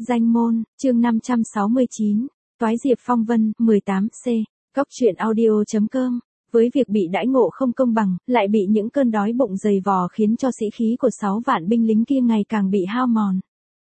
Danh môn, chương 569, Toái Diệp Phong Vân, 18C, Cóc truyện audio.com. Với việc bị đãi ngộ không công bằng, lại bị những cơn đói bụng dày vò khiến cho sĩ khí của 6 vạn binh lính kia ngày càng bị hao mòn.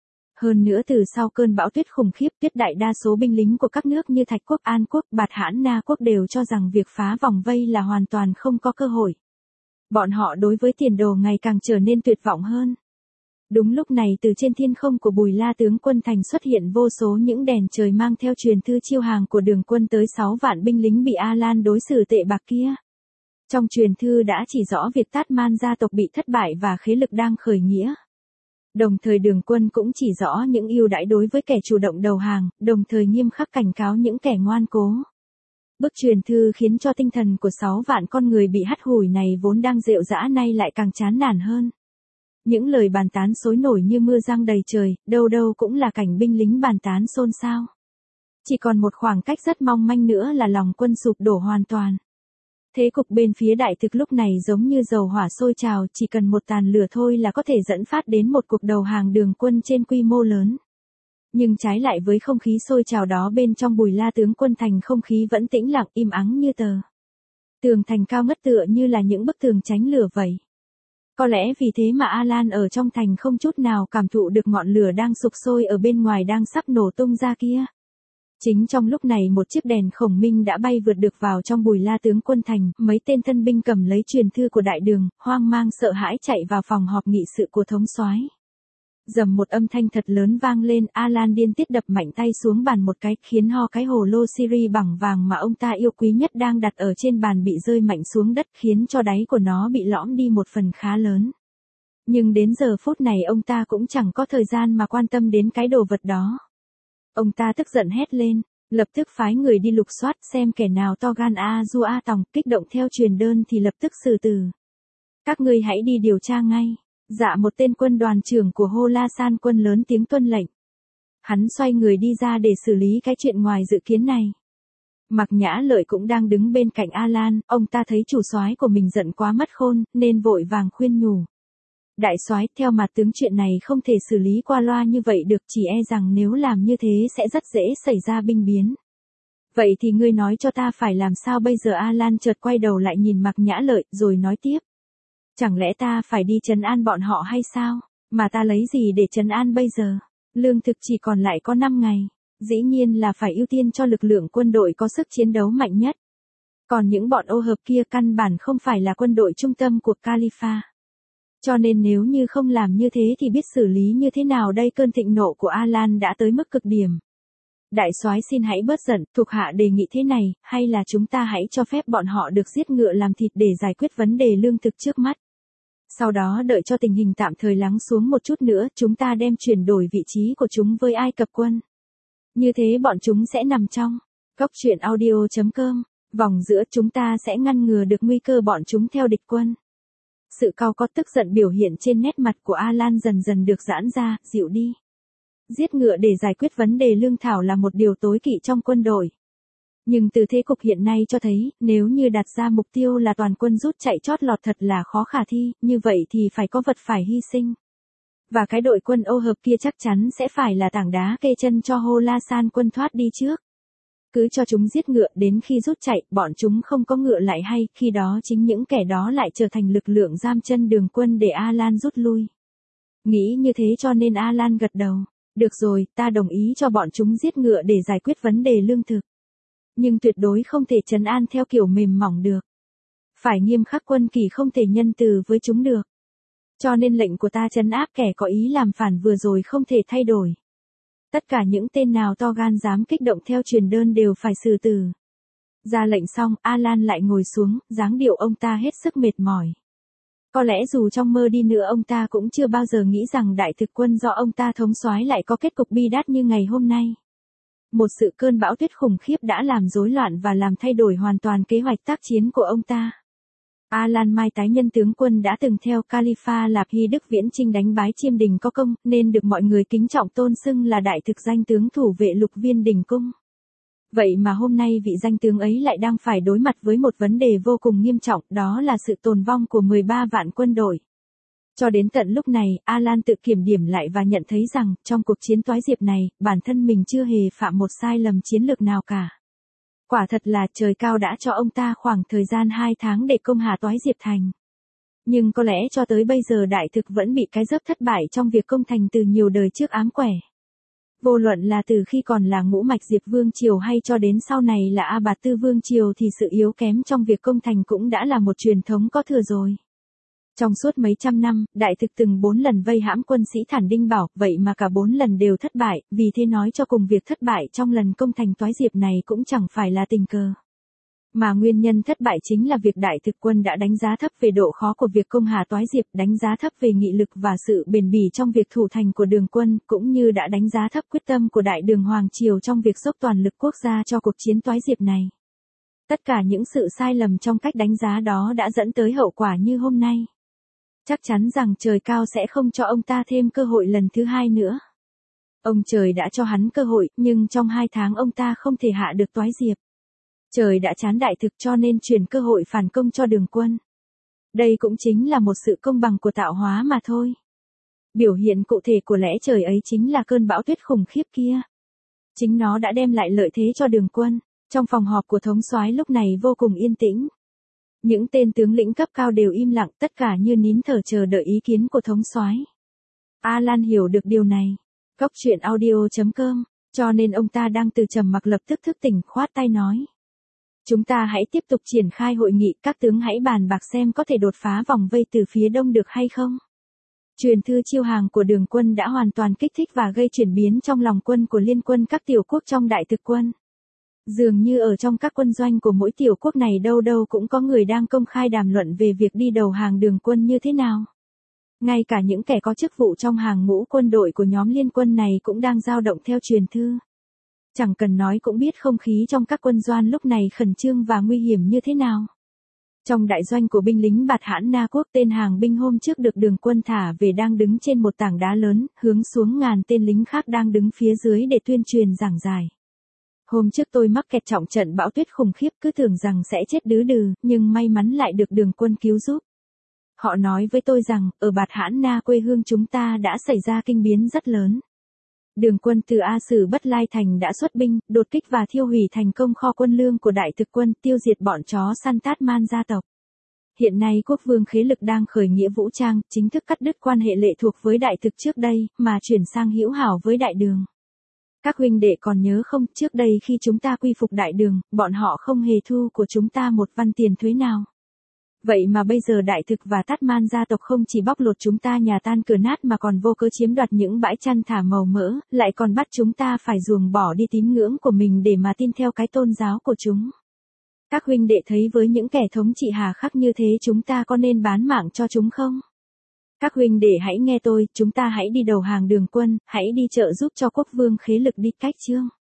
Hơn nữa từ sau cơn bão tuyết khủng khiếp, tuyết đại đa số binh lính của các nước như Thạch Quốc, An Quốc, Bạt Hãn Na Quốc đều cho rằng việc phá vòng vây là hoàn toàn không có cơ hội. Bọn họ đối với tiền đồ ngày càng trở nên tuyệt vọng hơn. Đúng lúc này từ trên thiên không của Bùi La tướng quân thành xuất hiện vô số những đèn trời mang theo truyền thư chiêu hàng của Đường quân tới 6 vạn binh lính bị A Lan đối xử tệ bạc kia. Trong truyền thư đã chỉ rõ việc Tát Man gia tộc bị thất bại và khế lực đang khởi nghĩa. Đồng thời Đường quân cũng chỉ rõ những ưu đãi đối với kẻ chủ động đầu hàng, đồng thời nghiêm khắc cảnh cáo những kẻ ngoan cố. Bức truyền thư khiến cho tinh thần của 6 vạn con người bị hắt hủi này vốn đang rệu rã nay lại càng chán nản hơn. Những lời bàn tán xối nổi như mưa giăng đầy trời, đâu đâu cũng là cảnh binh lính bàn tán xôn xao. Chỉ còn một khoảng cách rất mong manh nữa là lòng quân sụp đổ hoàn toàn. Thế cục bên phía đại thực lúc này giống như dầu hỏa sôi trào, chỉ cần một tàn lửa thôi là có thể dẫn phát đến một cuộc đầu hàng Đường quân trên quy mô lớn. Nhưng trái lại với không khí sôi trào đó bên trong Bùi La tướng quân thành không khí vẫn tĩnh lặng im ắng như tờ. Tường thành cao ngất tựa như là những bức tường tránh lửa vậy. Có lẽ vì thế mà A Lan ở trong thành không chút nào cảm thụ được ngọn lửa đang sục sôi ở bên ngoài đang sắp nổ tung ra kia. Chính trong lúc này một chiếc đèn khổng minh đã bay vượt được vào trong Bùi La tướng quân thành, mấy tên thân binh cầm lấy truyền thư của đại đường, hoang mang sợ hãi chạy vào phòng họp nghị sự của thống soái. Dầm một âm thanh thật lớn vang lên, A Lan điên tiết đập mạnh tay xuống bàn một cái, khiến ho cái hồ lô siri bằng vàng mà ông ta yêu quý nhất đang đặt ở trên bàn bị rơi mạnh xuống đất, khiến cho đáy của nó bị lõm đi một phần khá lớn. Nhưng đến giờ phút này ông ta cũng chẳng có thời gian mà quan tâm đến cái đồ vật đó. Ông ta tức giận hét lên, lập tức phái người đi lục soát xem kẻ nào to gan A Du A Tòng, kích động theo truyền đơn thì lập tức xử tử. Các ngươi hãy đi điều tra ngay. Dạ, một tên quân đoàn trưởng của Hô La San quân lớn tiếng tuân lệnh. Hắn xoay người đi ra để xử lý cái chuyện ngoài dự kiến này. Mạc Nhã Lợi cũng đang đứng bên cạnh A Lan, ông ta thấy chủ soái của mình giận quá mất khôn, nên vội vàng khuyên nhủ. Đại soái, theo mặt tướng chuyện này không thể xử lý qua loa như vậy được, chỉ e rằng nếu làm như thế sẽ rất dễ xảy ra binh biến. Vậy thì ngươi nói cho ta phải làm sao bây giờ? A Lan chợt quay đầu lại nhìn Mạc Nhã Lợi rồi nói tiếp. Chẳng lẽ ta phải đi trấn an bọn họ hay sao? Mà ta lấy gì để trấn an bây giờ? Lương thực chỉ còn lại có 5 ngày. Dĩ nhiên là phải ưu tiên cho lực lượng quân đội có sức chiến đấu mạnh nhất. Còn những bọn ô hợp kia căn bản không phải là quân đội trung tâm của Khalifa. Cho nên nếu như không làm như thế thì biết xử lý như thế nào đây? Cơn thịnh nộ của A Lan đã tới mức cực điểm. Đại soái xin hãy bớt giận, thuộc hạ đề nghị thế này, hay là chúng ta hãy cho phép bọn họ được giết ngựa làm thịt để giải quyết vấn đề lương thực trước mắt. Sau đó đợi cho tình hình tạm thời lắng xuống một chút nữa, chúng ta đem chuyển đổi vị trí của chúng với Ai Cập quân. Như thế bọn chúng sẽ nằm trong Cóc truyện audio.com, vòng giữa, chúng ta sẽ ngăn ngừa được nguy cơ bọn chúng theo địch quân. Sự cau có tức giận biểu hiện trên nét mặt của A Lan dần dần được giãn ra, dịu đi. Giết ngựa để giải quyết vấn đề lương thảo là một điều tối kỵ trong quân đội. Nhưng từ thế cục hiện nay cho thấy, nếu như đặt ra mục tiêu là toàn quân rút chạy chót lọt thật là khó khả thi, như vậy thì phải có vật phải hy sinh. Và cái đội quân ô hợp kia chắc chắn sẽ phải là tảng đá kê chân cho Hô La San quân thoát đi trước. Cứ cho chúng giết ngựa, đến khi rút chạy, bọn chúng không có ngựa lại hay, khi đó chính những kẻ đó lại trở thành lực lượng giam chân Đường quân để A Lan rút lui. Nghĩ như thế cho nên A Lan gật đầu. Được rồi, ta đồng ý cho bọn chúng giết ngựa để giải quyết vấn đề lương thực. Nhưng tuyệt đối không thể trấn an theo kiểu mềm mỏng được. Phải nghiêm khắc quân kỷ, không thể nhân từ với chúng được. Cho nên lệnh của ta trấn áp kẻ có ý làm phản vừa rồi không thể thay đổi. Tất cả những tên nào to gan dám kích động theo truyền đơn đều phải xử tử. Ra lệnh xong, A Lan lại ngồi xuống, dáng điệu ông ta hết sức mệt mỏi. Có lẽ dù trong mơ đi nữa ông ta cũng chưa bao giờ nghĩ rằng đại thực quân do ông ta thống soái lại có kết cục bi đát như ngày hôm nay. Một sự cơn bão tuyết khủng khiếp đã làm rối loạn và làm thay đổi hoàn toàn kế hoạch tác chiến của ông ta. A Lan Mai tái nhân tướng quân đã từng theo Khalifa Lạp Hy Đức viễn chinh đánh bái Chiêm Đình có công, nên được mọi người kính trọng tôn xưng là đại thực danh tướng thủ vệ lục viên đình cung. Vậy mà hôm nay vị danh tướng ấy lại đang phải đối mặt với một vấn đề vô cùng nghiêm trọng, đó là sự tồn vong của 13 vạn quân đội. Cho đến tận lúc này, Alan tự kiểm điểm lại và nhận thấy rằng, trong cuộc chiến toái diệp này, bản thân mình chưa hề phạm một sai lầm chiến lược nào cả. Quả thật là trời cao đã cho ông ta khoảng thời gian 2 tháng để công hạ toái diệp thành. Nhưng có lẽ cho tới bây giờ đại thực vẫn bị cái dớp thất bại trong việc công thành từ nhiều đời trước ám quẻ. Vô luận là từ khi còn là ngũ mạch Diệp Vương Triều hay cho đến sau này là A Bạt Tư Vương Triều thì sự yếu kém trong việc công thành cũng đã là một truyền thống có thừa rồi. Trong suốt mấy trăm năm, đại thực từng 4 lần vây hãm quân sĩ Thản Đinh Bảo, vậy mà cả 4 lần đều thất bại, vì thế nói cho cùng việc thất bại trong lần công thành toái diệp này cũng chẳng phải là tình cờ. Mà nguyên nhân thất bại chính là việc đại thực quân đã đánh giá thấp về độ khó của việc công hạ toái diệp, đánh giá thấp về nghị lực và sự bền bỉ trong việc thủ thành của Đường quân, cũng như đã đánh giá thấp quyết tâm của Đại Đường Hoàng Triều trong việc dốc toàn lực quốc gia cho cuộc chiến toái diệp này. Tất cả những sự sai lầm trong cách đánh giá đó đã dẫn tới hậu quả như hôm nay. Chắc chắn rằng trời cao sẽ không cho ông ta thêm cơ hội lần thứ 2 nữa. Ông trời đã cho hắn cơ hội, nhưng trong 2 tháng ông ta không thể hạ được toái diệp. Trời đã chán đại thực cho nên truyền cơ hội phản công cho Đường quân. Đây cũng chính là một sự công bằng của tạo hóa mà thôi. Biểu hiện cụ thể của lẽ trời ấy chính là cơn bão tuyết khủng khiếp kia. Chính nó đã đem lại lợi thế cho Đường quân. Trong phòng họp của thống soái lúc này vô cùng yên tĩnh. Những tên tướng lĩnh cấp cao đều im lặng, tất cả như nín thở chờ đợi ý kiến của thống soái. Alan hiểu được điều này. Cóc truyện audio.com, cho nên ông ta đang từ trầm mặc lập tức thức tỉnh, khoát tay nói. Chúng ta hãy tiếp tục triển khai hội nghị, các tướng hãy bàn bạc xem có thể đột phá vòng vây từ phía đông được hay không. Truyền thư chiêu hàng của Đường quân đã hoàn toàn kích thích và gây chuyển biến trong lòng quân của liên quân các tiểu quốc trong đại thực quân. Dường như ở trong các quân doanh của mỗi tiểu quốc này đâu đâu cũng có người đang công khai đàm luận về việc đi đầu hàng Đường quân như thế nào. Ngay cả những kẻ có chức vụ trong hàng ngũ quân đội của nhóm liên quân này cũng đang dao động theo truyền thư. Chẳng cần nói cũng biết không khí trong các quân doanh lúc này khẩn trương và nguy hiểm như thế nào. Trong đại doanh của binh lính Bạt Hãn Na Quốc, tên hàng binh hôm trước được Đường quân thả về đang đứng trên một tảng đá lớn, hướng xuống ngàn tên lính khác đang đứng phía dưới để tuyên truyền giảng giải. Hôm trước tôi mắc kẹt trọng trận bão tuyết khủng khiếp, cứ tưởng rằng sẽ chết đứ đừ, nhưng may mắn lại được Đường quân cứu giúp. Họ nói với tôi rằng, ở Bạt Hãn Na quê hương chúng ta đã xảy ra kinh biến rất lớn. Đường quân từ A Sử Bất Lai Thành đã xuất binh, đột kích và thiêu hủy thành công kho quân lương của đại thực quân, tiêu diệt bọn chó săn Tát Man gia tộc. Hiện nay quốc vương Khế Lực đang khởi nghĩa vũ trang, chính thức cắt đứt quan hệ lệ thuộc với đại thực trước đây, mà chuyển sang hữu hảo với đại đường. Các huynh đệ còn nhớ không, trước đây khi chúng ta quy phục đại đường, bọn họ không hề thu của chúng ta một văn tiền thuế nào. Vậy mà bây giờ đại thực và Tát Man gia tộc không chỉ bóc lột chúng ta nhà tan cửa nát mà còn vô cớ chiếm đoạt những bãi chăn thả màu mỡ, lại còn bắt chúng ta phải ruồng bỏ đi tín ngưỡng của mình để mà tin theo cái tôn giáo của chúng. Các huynh đệ thấy với những kẻ thống trị hà khắc như thế chúng ta có nên bán mạng cho chúng không? Các huynh đệ hãy nghe tôi, chúng ta hãy đi đầu hàng Đường quân, hãy đi trợ giúp cho quốc vương Khế Lực đi cách chương.